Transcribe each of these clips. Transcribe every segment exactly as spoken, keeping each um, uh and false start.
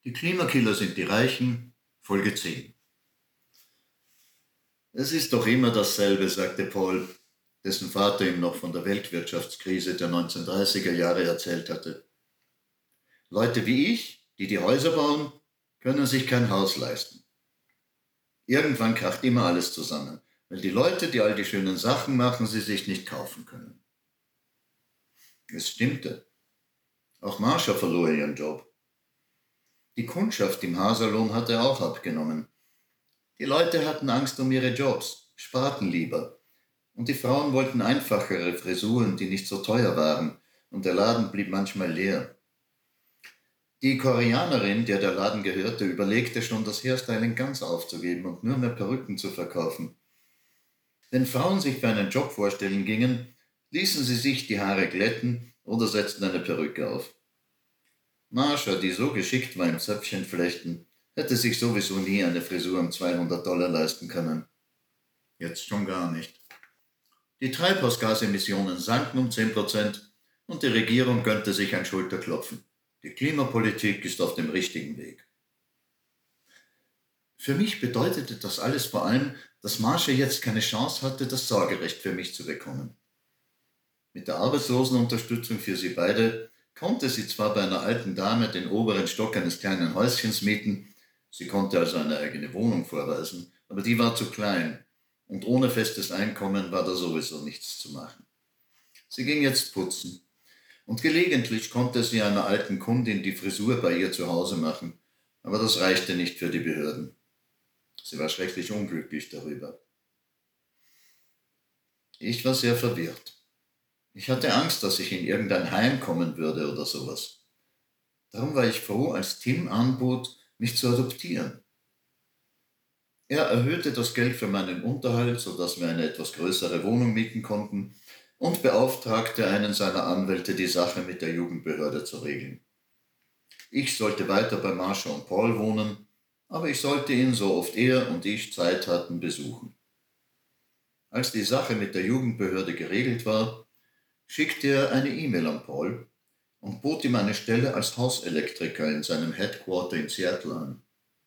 Die Klimakiller sind die Reichen, Folge zehn. Es ist doch immer dasselbe, sagte Paul, dessen Vater ihm noch von der Weltwirtschaftskrise der neunzehnhundertdreißiger Jahre erzählt hatte. Leute wie ich, die die Häuser bauen, können sich kein Haus leisten. Irgendwann kracht immer alles zusammen, weil die Leute, die all die schönen Sachen machen, sie sich nicht kaufen können. Es stimmte. Auch Marsha verlor ihren Job. Die Kundschaft im Haarsalon hatte auch abgenommen. Die Leute hatten Angst um ihre Jobs, sparten lieber. Und die Frauen wollten einfachere Frisuren, die nicht so teuer waren, und der Laden blieb manchmal leer. Die Koreanerin, der der Laden gehörte, überlegte schon, das Hairstyling ganz aufzugeben und nur mehr Perücken zu verkaufen. Wenn Frauen sich für einen Job vorstellen gingen, ließen sie sich die Haare glätten oder setzten eine Perücke auf. Marsha, die so geschickt war im Zöpfchenflechten, hätte sich sowieso nie eine Frisur um zweihundert Dollar leisten können. Jetzt schon gar nicht. Die Treibhausgasemissionen sanken um zehn Prozent und die Regierung gönnte sich ein Schulterklopfen. Die Klimapolitik ist auf dem richtigen Weg. Für mich bedeutete das alles vor allem, dass Marsha jetzt keine Chance hatte, das Sorgerecht für mich zu bekommen. Mit der Arbeitslosenunterstützung für sie beide konnte sie zwar bei einer alten Dame den oberen Stock eines kleinen Häuschens mieten, sie konnte also eine eigene Wohnung vorweisen, aber die war zu klein und ohne festes Einkommen war da sowieso nichts zu machen. Sie ging jetzt putzen und gelegentlich konnte sie einer alten Kundin die Frisur bei ihr zu Hause machen, aber das reichte nicht für die Behörden. Sie war schrecklich unglücklich darüber. Ich war sehr verwirrt. Ich hatte Angst, dass ich in irgendein Heim kommen würde oder sowas. Darum war ich froh, als Tim anbot, mich zu adoptieren. Er erhöhte das Geld für meinen Unterhalt, sodass wir eine etwas größere Wohnung mieten konnten, und beauftragte einen seiner Anwälte, die Sache mit der Jugendbehörde zu regeln. Ich sollte weiter bei Marsha und Paul wohnen, aber ich sollte ihn, so oft er und ich Zeit hatten, besuchen. Als die Sache mit der Jugendbehörde geregelt war, schickte er eine E-Mail an Paul und bot ihm eine Stelle als Hauselektriker in seinem Headquarter in Seattle an.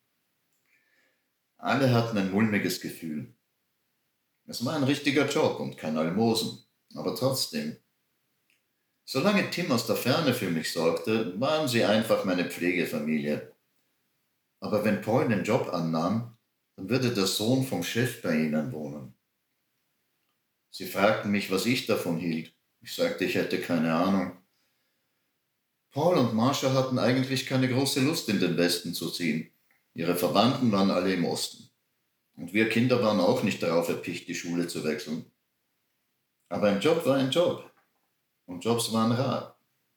Alle hatten ein mulmiges Gefühl. Es war ein richtiger Job und kein Almosen, aber trotzdem. Solange Tim aus der Ferne für mich sorgte, waren sie einfach meine Pflegefamilie. Aber wenn Paul den Job annahm, dann würde der Sohn vom Chef bei ihnen wohnen. Sie fragten mich, was ich davon hielt. Ich sagte, ich hätte keine Ahnung. Paul und Marsha hatten eigentlich keine große Lust, in den Westen zu ziehen. Ihre Verwandten waren alle im Osten. Und wir Kinder waren auch nicht darauf erpicht, die Schule zu wechseln. Aber ein Job war ein Job. Und Jobs waren rar.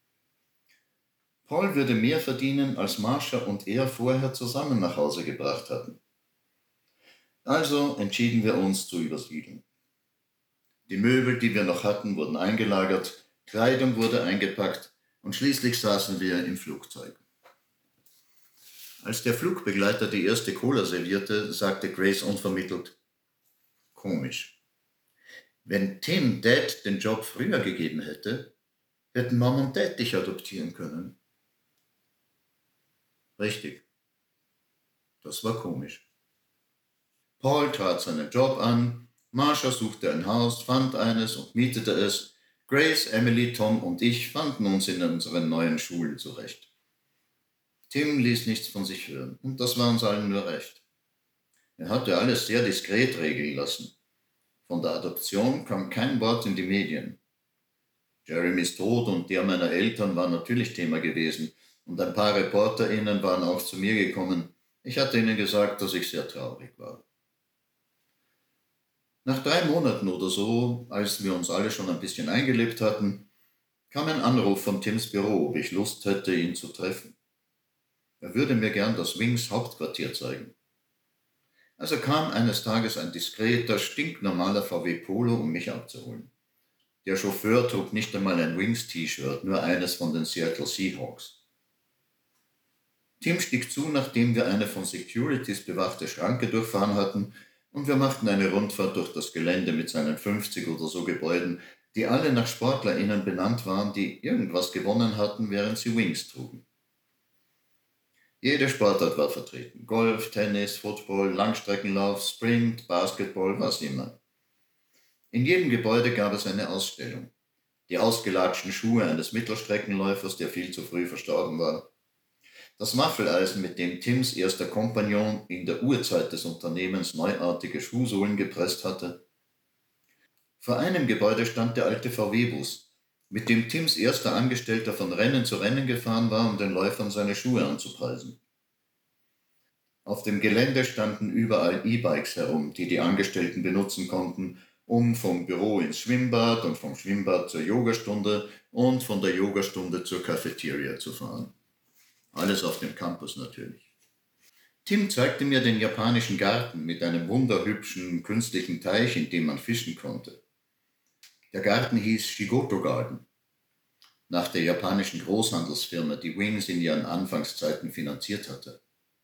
Paul würde mehr verdienen, als Marsha und er vorher zusammen nach Hause gebracht hatten. Also entschieden wir uns zu übersiedeln. Die Möbel, die wir noch hatten, wurden eingelagert, Kleidung wurde eingepackt und schließlich saßen wir im Flugzeug. Als der Flugbegleiter die erste Cola servierte, sagte Grace unvermittelt: Komisch. Wenn Tim Dad den Job früher gegeben hätte, hätten Mom und Dad dich adoptieren können. Richtig. Das war komisch. Paul trat seinen Job an, Marsha suchte ein Haus, fand eines und mietete es. Grace, Emily, Tom und ich fanden uns in unseren neuen Schulen zurecht. Tim ließ nichts von sich hören, und das war uns allen nur recht. Er hatte alles sehr diskret regeln lassen. Von der Adoption kam kein Wort in die Medien. Jeremys Tod und der meiner Eltern war natürlich Thema gewesen, und ein paar ReporterInnen waren auch zu mir gekommen. Ich hatte ihnen gesagt, dass ich sehr traurig war. Nach drei Monaten oder so, als wir uns alle schon ein bisschen eingelebt hatten, kam ein Anruf von Tims Büro, ob ich Lust hätte, ihn zu treffen. Er würde mir gern das Wings Hauptquartier zeigen. Also kam eines Tages ein diskreter, stinknormaler V W Polo, um mich abzuholen. Der Chauffeur trug nicht einmal ein Wings-T-Shirt, nur eines von den Seattle Seahawks. Tim stieg zu, nachdem wir eine von Securities bewachte Schranke durchfahren hatten, und wir machten eine Rundfahrt durch das Gelände mit seinen fünfzig oder so Gebäuden, die alle nach SportlerInnen benannt waren, die irgendwas gewonnen hatten, während sie Wings trugen. Jede Sportart war vertreten. Golf, Tennis, Football, Langstreckenlauf, Sprint, Basketball, was immer. In jedem Gebäude gab es eine Ausstellung. Die ausgelatschten Schuhe eines Mittelstreckenläufers, der viel zu früh verstorben war. Das Waffeleisen, mit dem Tims erster Kompagnon in der Urzeit des Unternehmens neuartige Schuhsohlen gepresst hatte. Vor einem Gebäude stand der alte V W-Bus, mit dem Tims erster Angestellter von Rennen zu Rennen gefahren war, um den Läufern seine Schuhe anzupreisen. Auf dem Gelände standen überall E-Bikes herum, die die Angestellten benutzen konnten, um vom Büro ins Schwimmbad und vom Schwimmbad zur Yogastunde und von der Yogastunde zur Cafeteria zu fahren. Alles auf dem Campus natürlich. Tim zeigte mir den japanischen Garten mit einem wunderhübschen künstlichen Teich, in dem man fischen konnte. Der Garten hieß Shigoto Garden, nach der japanischen Großhandelsfirma, die Wings in ihren Anfangszeiten finanziert hatte.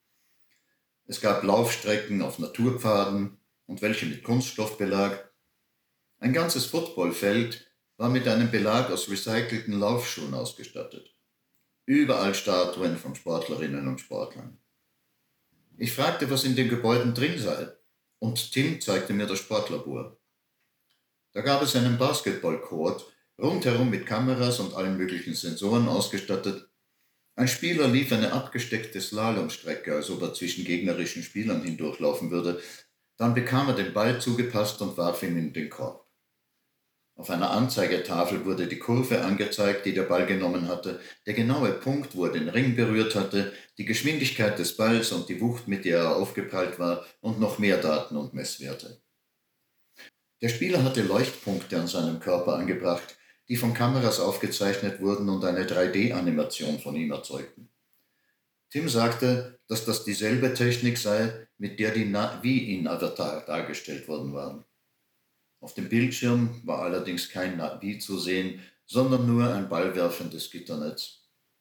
Es gab Laufstrecken auf Naturpfaden und welche mit Kunststoffbelag. Ein ganzes Footballfeld war mit einem Belag aus recycelten Laufschuhen ausgestattet. Überall Statuen von Sportlerinnen und Sportlern. Ich fragte, was in den Gebäuden drin sei, und Tim zeigte mir das Sportlabor. Da gab es einen Basketballcourt, rundherum mit Kameras und allen möglichen Sensoren ausgestattet. Ein Spieler lief eine abgesteckte Slalomstrecke, als ob er zwischen gegnerischen Spielern hindurchlaufen würde. Dann bekam er den Ball zugepasst und warf ihn in den Korb. Auf einer Anzeigetafel wurde die Kurve angezeigt, die der Ball genommen hatte, der genaue Punkt, wo er den Ring berührt hatte, die Geschwindigkeit des Balls und die Wucht, mit der er aufgeprallt war, und noch mehr Daten und Messwerte. Der Spieler hatte Leuchtpunkte an seinem Körper angebracht, die von Kameras aufgezeichnet wurden und eine drei D-Animation von ihm erzeugten. Tim sagte, dass das dieselbe Technik sei, mit der die Navi in Avatar dargestellt worden waren. Auf dem Bildschirm war allerdings kein Navi zu sehen, sondern nur ein ballwerfendes Gitternetz.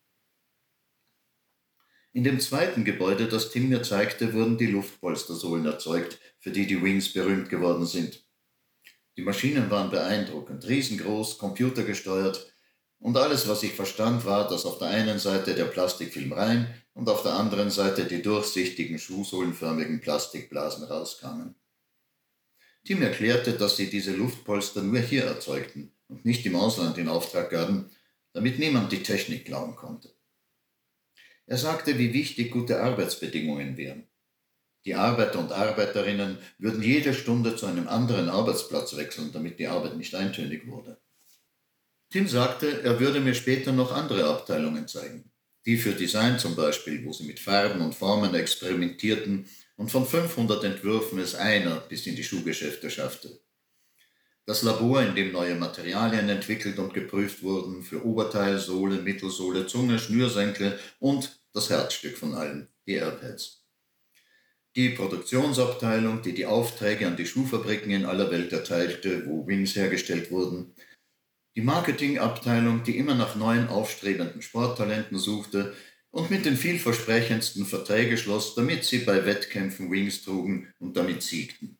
In dem zweiten Gebäude, das Tim mir zeigte, wurden die Luftpolstersohlen erzeugt, für die die Wings berühmt geworden sind. Die Maschinen waren beeindruckend, riesengroß, computergesteuert, und alles, was ich verstand, war, dass auf der einen Seite der Plastikfilm rein und auf der anderen Seite die durchsichtigen, schuhsohlenförmigen Plastikblasen rauskamen. Tim erklärte, dass sie diese Luftpolster nur hier erzeugten und nicht im Ausland in Auftrag gaben, damit niemand die Technik klauen konnte. Er sagte, wie wichtig gute Arbeitsbedingungen wären. Die Arbeiter und Arbeiterinnen würden jede Stunde zu einem anderen Arbeitsplatz wechseln, damit die Arbeit nicht eintönig wurde. Tim sagte, er würde mir später noch andere Abteilungen zeigen. Die für Design zum Beispiel, wo sie mit Farben und Formen experimentierten und von fünfhundert Entwürfen es einer bis in die Schuhgeschäfte schaffte. Das Labor, in dem neue Materialien entwickelt und geprüft wurden für Oberteil, Sohle, Mittelsohle, Zunge, Schnürsenkel und das Herzstück von allen, die Airpads. Die Produktionsabteilung, die die Aufträge an die Schuhfabriken in aller Welt erteilte, wo Wings hergestellt wurden. Die Marketingabteilung, die immer nach neuen aufstrebenden Sporttalenten suchte und mit den vielversprechendsten Verträge schloss, damit sie bei Wettkämpfen Wings trugen und damit siegten.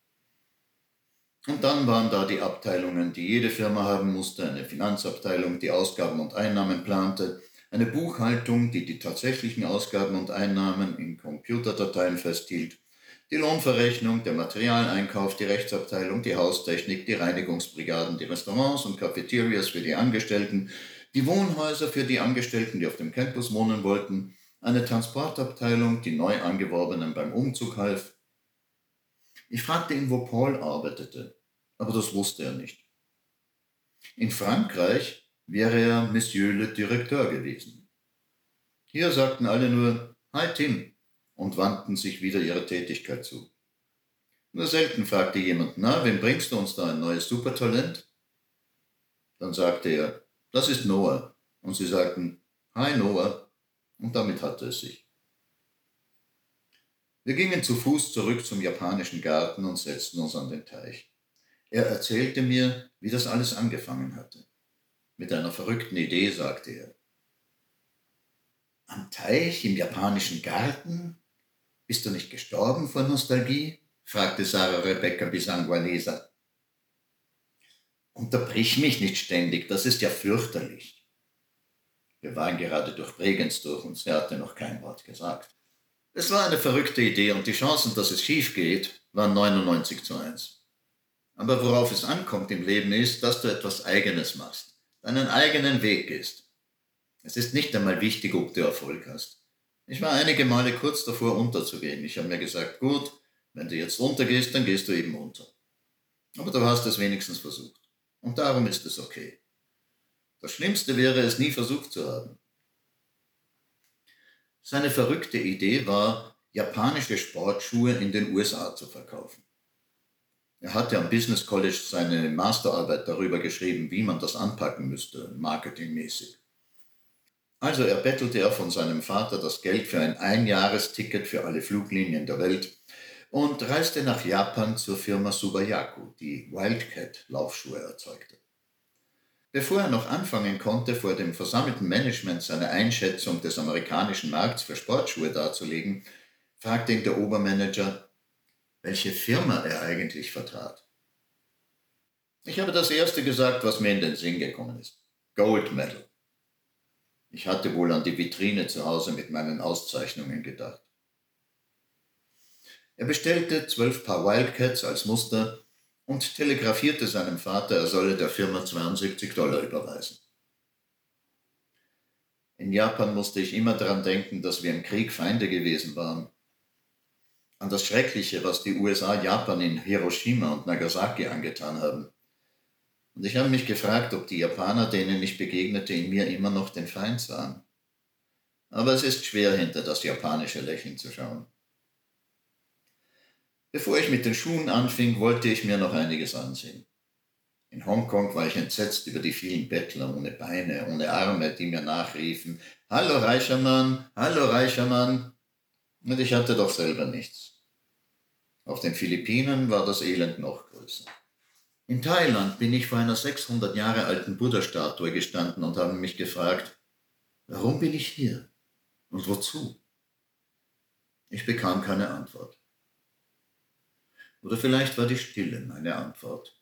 Und dann waren da die Abteilungen, die jede Firma haben musste, eine Finanzabteilung, die Ausgaben und Einnahmen plante, eine Buchhaltung, die die tatsächlichen Ausgaben und Einnahmen in Computerdateien festhielt, die Lohnverrechnung, der Materialeinkauf, die Rechtsabteilung, die Haustechnik, die Reinigungsbrigaden, die Restaurants und Cafeterias für die Angestellten, die Wohnhäuser für die Angestellten, die auf dem Campus wohnen wollten, eine Transportabteilung, die neu Angeworbenen beim Umzug half. Ich fragte ihn, wo Paul arbeitete, aber das wusste er nicht. In Frankreich wäre er Monsieur le Directeur gewesen. Hier sagten alle nur „Hi Tim" und wandten sich wieder ihrer Tätigkeit zu. Nur selten fragte jemand, na, wen bringst du uns da, ein neues Supertalent? Dann sagte er, das ist Noah. Und sie sagten, Hi Noah. Und damit hatte es sich. Wir gingen zu Fuß zurück zum japanischen Garten und setzten uns an den Teich. Er erzählte mir, wie das alles angefangen hatte. Mit einer verrückten Idee, sagte er. Am Teich im japanischen Garten? Bist du nicht gestorben vor Nostalgie? Fragte Sarah Rebecca Bisangualesa. Unterbrich mich nicht ständig, das ist ja fürchterlich. Wir waren gerade durch Bregenz durch und sie hatte noch kein Wort gesagt. Es war eine verrückte Idee und die Chancen, dass es schief geht, waren neunundneunzig zu eins. Aber worauf es ankommt im Leben ist, dass du etwas Eigenes machst, deinen eigenen Weg gehst. Es ist nicht einmal wichtig, ob du Erfolg hast. Ich war einige Male kurz davor, unterzugehen. Ich habe mir gesagt, gut, wenn du jetzt untergehst, dann gehst du eben unter. Aber du hast es wenigstens versucht. Und darum ist es okay. Das Schlimmste wäre es, nie versucht zu haben. Seine verrückte Idee war, japanische Sportschuhe in den U S A zu verkaufen. Er hatte am Business College seine Masterarbeit darüber geschrieben, wie man das anpacken müsste, marketingmäßig. Also erbettelte er von seinem Vater das Geld für ein Einjahresticket für alle Fluglinien der Welt und reiste nach Japan zur Firma Subayaku, die Wildcat-Laufschuhe erzeugte. Bevor er noch anfangen konnte, vor dem versammelten Management seine Einschätzung des amerikanischen Markts für Sportschuhe darzulegen, fragte ihn der Obermanager, welche Firma er eigentlich vertrat. Ich habe das erste gesagt, was mir in den Sinn gekommen ist. Gold Medal. Ich hatte wohl an die Vitrine zu Hause mit meinen Auszeichnungen gedacht. Er bestellte zwölf Paar Wildcats als Muster und telegrafierte seinem Vater, er solle der Firma zweiundsiebzig Dollar überweisen. In Japan musste ich immer daran denken, dass wir im Krieg Feinde gewesen waren. An das Schreckliche, was die U S A Japan in Hiroshima und Nagasaki angetan haben. Und ich habe mich gefragt, ob die Japaner, denen ich begegnete, in mir immer noch den Feind sahen. Aber es ist schwer, hinter das japanische Lächeln zu schauen. Bevor ich mit den Schuhen anfing, wollte ich mir noch einiges ansehen. In Hongkong war ich entsetzt über die vielen Bettler ohne Beine, ohne Arme, die mir nachriefen, »Hallo reicher Mann, hallo reicher Mann!« Und ich hatte doch selber nichts. Auf den Philippinen war das Elend noch größer. In Thailand bin ich vor einer sechshundert Jahre alten Buddha-Statue gestanden und habe mich gefragt, warum bin ich hier und wozu? Ich bekam keine Antwort. Oder vielleicht war die Stille meine Antwort.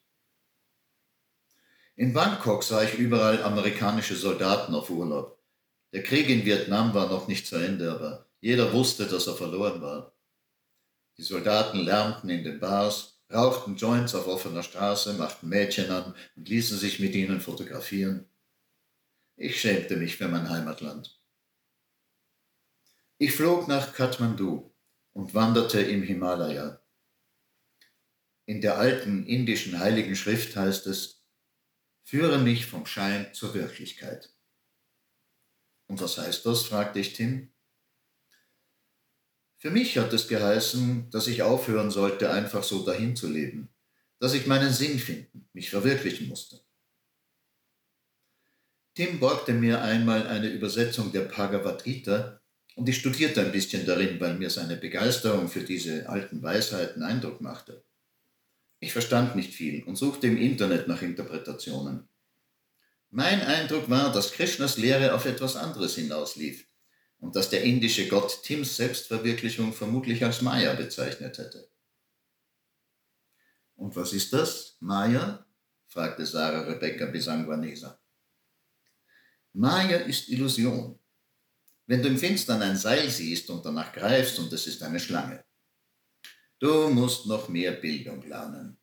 In Bangkok sah ich überall amerikanische Soldaten auf Urlaub. Der Krieg in Vietnam war noch nicht zu Ende, aber jeder wusste, dass er verloren war. Die Soldaten lärmten in den Bars, rauchten Joints auf offener Straße, machten Mädchen an und ließen sich mit ihnen fotografieren. Ich schämte mich für mein Heimatland. Ich flog nach Kathmandu und wanderte im Himalaya. In der alten indischen Heiligen Schrift heißt es, führe mich vom Schein zur Wirklichkeit. Und was heißt das, fragte ich Tim. Für mich hat es geheißen, dass ich aufhören sollte, einfach so dahin zu leben, dass ich meinen Sinn finden, mich verwirklichen musste. Tim borgte mir einmal eine Übersetzung der Bhagavad Gita und ich studierte ein bisschen darin, weil mir seine Begeisterung für diese alten Weisheiten Eindruck machte. Ich verstand nicht viel und suchte im Internet nach Interpretationen. Mein Eindruck war, dass Krishnas Lehre auf etwas anderes hinauslief und dass der indische Gott Tims Selbstverwirklichung vermutlich als Maya bezeichnet hätte. Und was ist das, Maya? Fragte Sarah Rebecca Bisangwanesa. Maya ist Illusion. Wenn du im Finstern ein Seil siehst und danach greifst und es ist eine Schlange. Du musst noch mehr Bildung lernen.